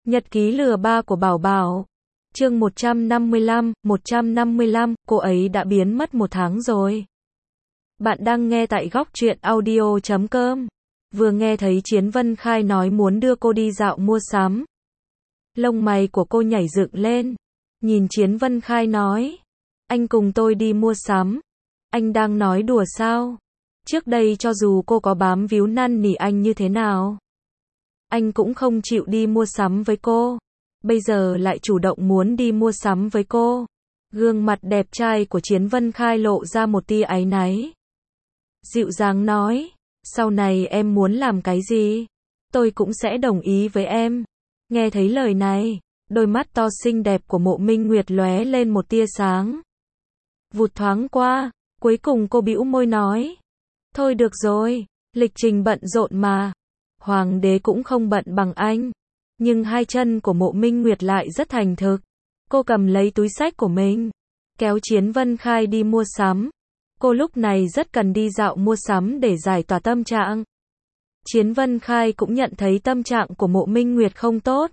Nhật ký lừa ba của Bảo Bảo. Chương 155, cô ấy đã biến mất 1 tháng rồi. Bạn đang nghe tại góc truyện audio.com. Vừa nghe thấy Chiến Vân Khai nói muốn đưa cô đi dạo mua sắm. Lông mày của cô nhảy dựng lên. Nhìn Chiến Vân Khai nói. Anh cùng tôi đi mua sắm. Anh đang nói đùa sao? Trước đây cho dù cô có bám víu năn nỉ anh như thế nào, anh cũng không chịu đi mua sắm với cô. Bây giờ lại chủ động muốn đi mua sắm với cô. Gương mặt đẹp trai của Chiến Vân Khai lộ ra một tia áy náy. Dịu dàng nói, sau này em muốn làm cái gì, tôi cũng sẽ đồng ý với em. Nghe thấy lời này, đôi mắt to xinh đẹp của Mộ Minh Nguyệt lóe lên một tia sáng. Vụt thoáng qua, cuối cùng cô bĩu môi nói. Thôi được rồi, lịch trình bận rộn mà. Hoàng đế cũng không bận bằng anh. Nhưng hai chân của Mộ Minh Nguyệt lại rất thành thực. Cô cầm lấy túi xách của mình, kéo Chiến Vân Khai đi mua sắm. Cô lúc này rất cần đi dạo mua sắm để giải tỏa tâm trạng. Chiến Vân Khai cũng nhận thấy tâm trạng của Mộ Minh Nguyệt không tốt.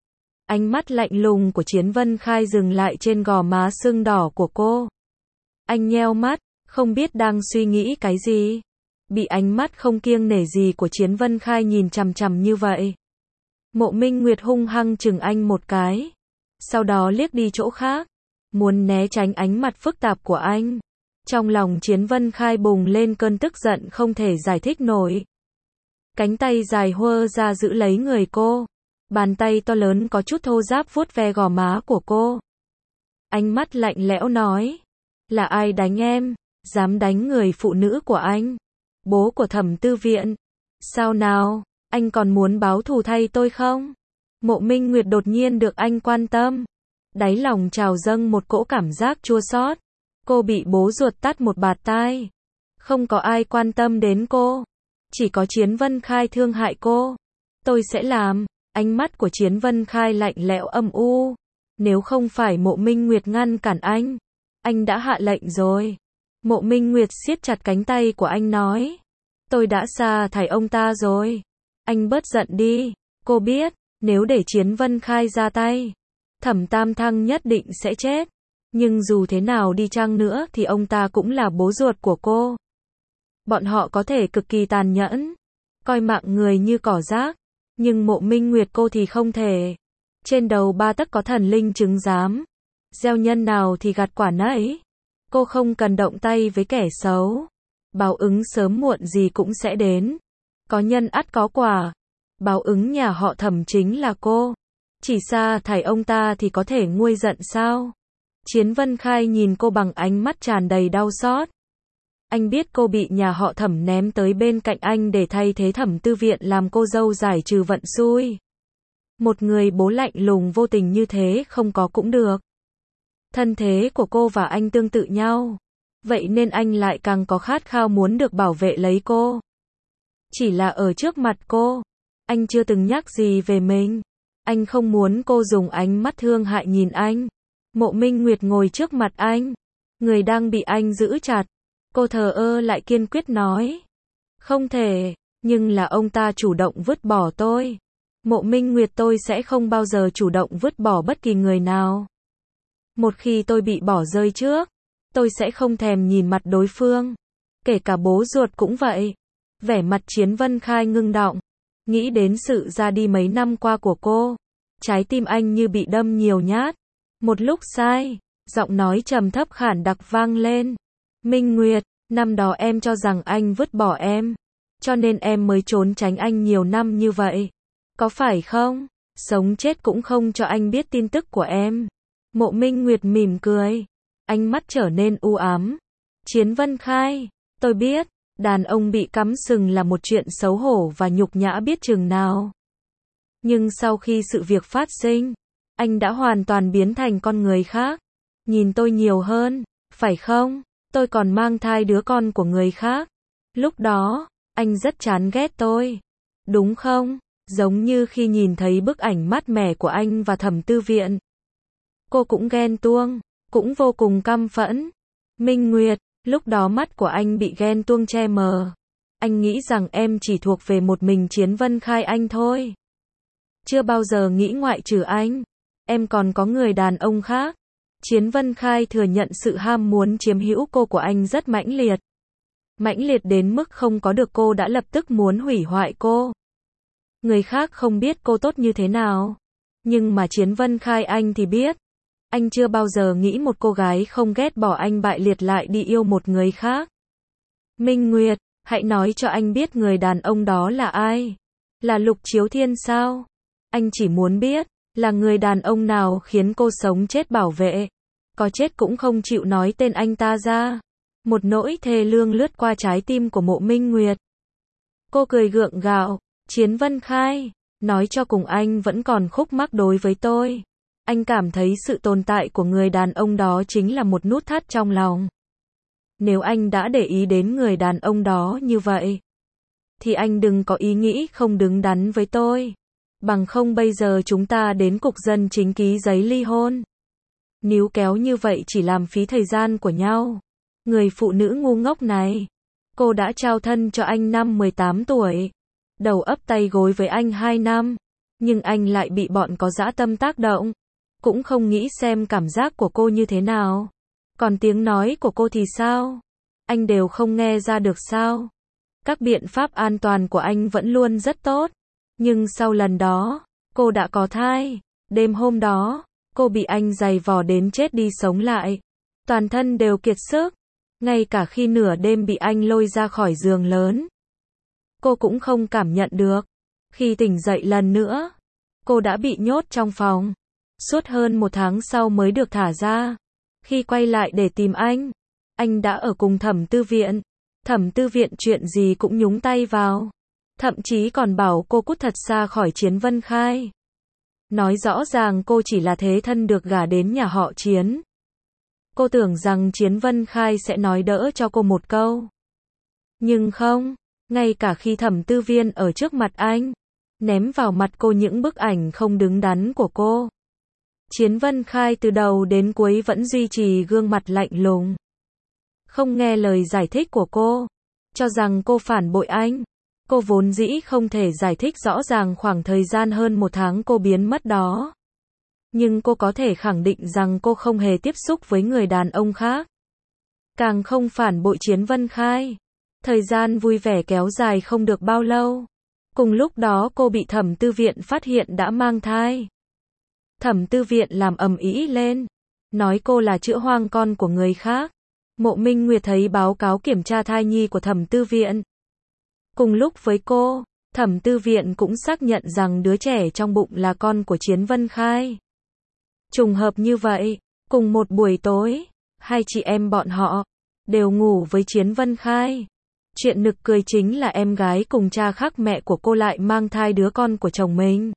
Ánh mắt lạnh lùng của Chiến Vân Khai dừng lại trên gò má sưng đỏ của cô. Anh nheo mắt, không biết đang suy nghĩ cái gì. Bị ánh mắt không kiêng nể gì của Chiến Vân Khai nhìn chằm chằm như vậy, Mộ Minh Nguyệt hung hăng chừng anh một cái. Sau đó liếc đi chỗ khác, muốn né tránh ánh mặt phức tạp của anh. Trong lòng Chiến Vân Khai bùng lên cơn tức giận không thể giải thích nổi. Cánh tay dài huơ ra giữ lấy người cô. Bàn tay to lớn có chút thô ráp vuốt ve gò má của cô. Ánh mắt lạnh lẽo nói. Là ai đánh em? Dám đánh người phụ nữ của anh? Bố của Thẩm Tư Viện. Sao nào? Anh còn muốn báo thù thay tôi không? Mộ Minh Nguyệt đột nhiên được anh quan tâm. Đáy lòng trào dâng một cỗ cảm giác chua xót. Cô bị bố ruột tát một bạt tai. Không có ai quan tâm đến cô. Chỉ có Chiến Vân Khai thương hại cô. Tôi sẽ làm. Ánh mắt của Chiến Vân Khai lạnh lẽo âm u. Nếu không phải Mộ Minh Nguyệt ngăn cản anh đã hạ lệnh rồi. Mộ Minh Nguyệt siết chặt cánh tay của anh nói. Tôi đã sa thải ông ta rồi. Anh bớt giận đi. Cô biết, nếu để Chiến Vân Khai ra tay, Thẩm Tam Thăng nhất định sẽ chết. Nhưng dù thế nào đi chăng nữa thì ông ta cũng là bố ruột của cô. Bọn họ có thể cực kỳ tàn nhẫn, coi mạng người như cỏ rác. Nhưng Mộ Minh Nguyệt cô thì không thể. Trên đầu 3 tấc có thần linh chứng giám. Gieo nhân nào thì gặt quả nấy. Cô không cần động tay với kẻ xấu. Báo ứng sớm muộn gì cũng sẽ đến. Có nhân ắt có quả. Báo ứng nhà họ Thẩm chính là cô. Chỉ sa thải ông ta thì có thể nguôi giận sao? Chiến Vân Khai nhìn cô bằng ánh mắt tràn đầy đau xót. Anh biết cô bị nhà họ Thẩm ném tới bên cạnh anh để thay thế Thẩm Tư Viện làm cô dâu giải trừ vận xui. Một người bố lạnh lùng vô tình như thế không có cũng được. Thân thế của cô và anh tương tự nhau. Vậy nên anh lại càng có khát khao muốn được bảo vệ lấy cô. Chỉ là ở trước mặt cô, anh chưa từng nhắc gì về mình. Anh không muốn cô dùng ánh mắt thương hại nhìn anh. Mộ Minh Nguyệt ngồi trước mặt anh. Người đang bị anh giữ chặt. Cô thờ ơ lại kiên quyết nói. Không thể, nhưng là ông ta chủ động vứt bỏ tôi. Mộ Minh Nguyệt tôi sẽ không bao giờ chủ động vứt bỏ bất kỳ người nào. Một khi tôi bị bỏ rơi trước, tôi sẽ không thèm nhìn mặt đối phương. Kể cả bố ruột cũng vậy. Vẻ mặt Chiến Vân Khai ngưng đọng. Nghĩ đến sự ra đi mấy năm qua của cô. Trái tim anh như bị đâm nhiều nhát. Một lúc sai, giọng nói trầm thấp khản đặc vang lên. Minh Nguyệt, năm đó em cho rằng anh vứt bỏ em. Cho nên em mới trốn tránh anh nhiều năm như vậy. Có phải không? Sống chết cũng không cho anh biết tin tức của em. Mộ Minh Nguyệt mỉm cười. Ánh mắt trở nên u ám. Chiến Vân Khai, tôi biết, đàn ông bị cắm sừng là một chuyện xấu hổ và nhục nhã biết chừng nào. Nhưng sau khi sự việc phát sinh, anh đã hoàn toàn biến thành con người khác. Nhìn tôi nhiều hơn, phải không? Tôi còn mang thai đứa con của người khác. Lúc đó, anh rất chán ghét tôi. Đúng không? Giống như khi nhìn thấy bức ảnh mát mẻ của anh và Thẩm Tư Viện. Cô cũng ghen tuông, cũng vô cùng căm phẫn. Minh Nguyệt, lúc đó mắt của anh bị ghen tuông che mờ. Anh nghĩ rằng em chỉ thuộc về một mình Chiến Vân Khai anh thôi. chưa bao giờ nghĩ ngoại trừ anh, em còn có người đàn ông khác. Chiến Vân Khai thừa nhận sự ham muốn chiếm hữu cô của anh rất mãnh liệt. Mãnh liệt đến mức không có được cô đã lập tức muốn hủy hoại cô. Người khác không biết cô tốt như thế nào. Nhưng mà Chiến Vân Khai anh thì biết. Anh chưa bao giờ nghĩ một cô gái không ghét bỏ anh bại liệt lại đi yêu một người khác. Minh Nguyệt, hãy nói cho anh biết người đàn ông đó là ai. Là Lục Chiếu Thiên sao? Anh chỉ muốn biết, là người đàn ông nào khiến cô sống chết bảo vệ. Có chết cũng không chịu nói tên anh ta ra. Một nỗi thê lương lướt qua trái tim của Mộ Minh Nguyệt. Cô cười gượng gạo, Chiến Vân Khai, nói cho cùng anh vẫn còn khúc mắc đối với tôi. Anh cảm thấy sự tồn tại của người đàn ông đó chính là một nút thắt trong lòng. Nếu anh đã để ý đến người đàn ông đó như vậy, thì anh đừng có ý nghĩ không đứng đắn với tôi. Bằng không bây giờ chúng ta đến cục dân chính ký giấy ly hôn. Níu kéo như vậy chỉ làm phí thời gian của nhau. Người phụ nữ ngu ngốc này. Cô đã trao thân cho anh năm 18 tuổi. Đầu ấp tay gối với anh 2 năm. Nhưng anh lại bị bọn có dã tâm tác động. Cũng không nghĩ xem cảm giác của cô như thế nào. Còn tiếng nói của cô thì sao? Anh đều không nghe ra được sao? Các biện pháp an toàn của anh vẫn luôn rất tốt. Nhưng sau lần đó, cô đã có thai. Đêm hôm đó, cô bị anh giày vò đến chết đi sống lại. Toàn thân đều kiệt sức. Ngay cả khi nửa đêm bị anh lôi ra khỏi giường lớn, cô cũng không cảm nhận được. Khi tỉnh dậy lần nữa, cô đã bị nhốt trong phòng. Suốt hơn 1 tháng sau mới được thả ra. Khi quay lại để tìm anh đã ở cùng Thẩm Tư Viện. Thẩm Tư Viện chuyện gì cũng nhúng tay vào. Thậm chí còn bảo cô cút thật xa khỏi Chiến Vân Khai. Nói rõ ràng cô chỉ là thế thân được gả đến nhà họ Chiến. Cô tưởng rằng Chiến Vân Khai sẽ nói đỡ cho cô một câu. Nhưng không, ngay cả khi Thẩm Tư Viên ở trước mặt anh, ném vào mặt cô những bức ảnh không đứng đắn của cô. Chiến Vân Khai từ đầu đến cuối vẫn duy trì gương mặt lạnh lùng. Không nghe lời giải thích của cô, cho rằng cô phản bội anh. Cô vốn dĩ không thể giải thích rõ ràng khoảng thời gian hơn 1 tháng cô biến mất đó. Nhưng cô có thể khẳng định rằng cô không hề tiếp xúc với người đàn ông khác. Càng không phản bội Chiến Vân Khai. Thời gian vui vẻ kéo dài không được bao lâu. Cùng lúc đó cô bị Thẩm Tư Viện phát hiện đã mang thai. Thẩm Tư Viện làm ầm ĩ lên. Nói cô là chữa hoang con của người khác. Mộ Minh Nguyệt thấy báo cáo kiểm tra thai nhi của Thẩm Tư Viện. Cùng lúc với cô, Thẩm Tư Viện cũng xác nhận rằng đứa trẻ trong bụng là con của Chiến Vân Khai. Trùng hợp như vậy, cùng một buổi tối, hai chị em bọn họ đều ngủ với Chiến Vân Khai. Chuyện nực cười chính là em gái cùng cha khác mẹ của cô lại mang thai đứa con của chồng mình.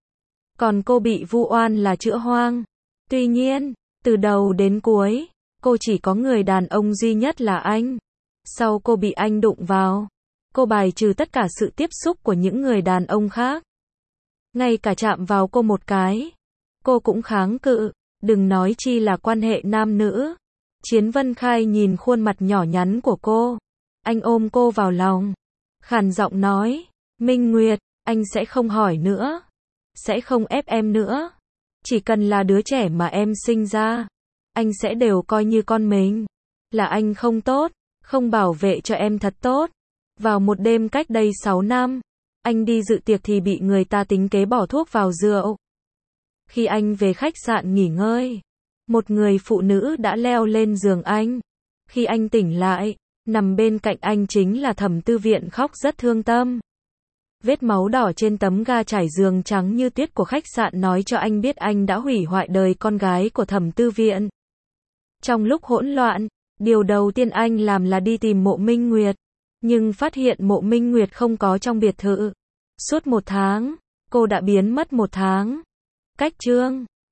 Còn cô bị vu oan là chữa hoang. Tuy nhiên, từ đầu đến cuối, cô chỉ có người đàn ông duy nhất là anh. Sau cô bị anh đụng vào, cô bài trừ tất cả sự tiếp xúc của những người đàn ông khác. Ngay cả chạm vào cô một cái, cô cũng kháng cự, đừng nói chi là quan hệ nam nữ. Chiến Vân Khai nhìn khuôn mặt nhỏ nhắn của cô. Anh ôm cô vào lòng. Khàn giọng nói, Minh Nguyệt, anh sẽ không hỏi nữa. Sẽ không ép em nữa. Chỉ cần là đứa trẻ mà em sinh ra, anh sẽ đều coi như con mình. Là anh không tốt, không bảo vệ cho em thật tốt. Vào một đêm cách đây 6 năm, anh đi dự tiệc thì bị người ta tính kế bỏ thuốc vào rượu. Khi anh về khách sạn nghỉ ngơi, một người phụ nữ đã leo lên giường anh. Khi anh tỉnh lại, nằm bên cạnh anh chính là Thẩm Tư Viện khóc rất thương tâm. Vết máu đỏ trên tấm ga trải giường trắng như tuyết của khách sạn nói cho anh biết anh đã hủy hoại đời con gái của Thẩm Tư Viện. Trong lúc hỗn loạn, điều đầu tiên anh làm là đi tìm Mộ Minh Nguyệt. Nhưng phát hiện Mộ Minh Nguyệt không có trong biệt thự. Suốt 1 tháng, cô đã biến mất 1 tháng. Cách chương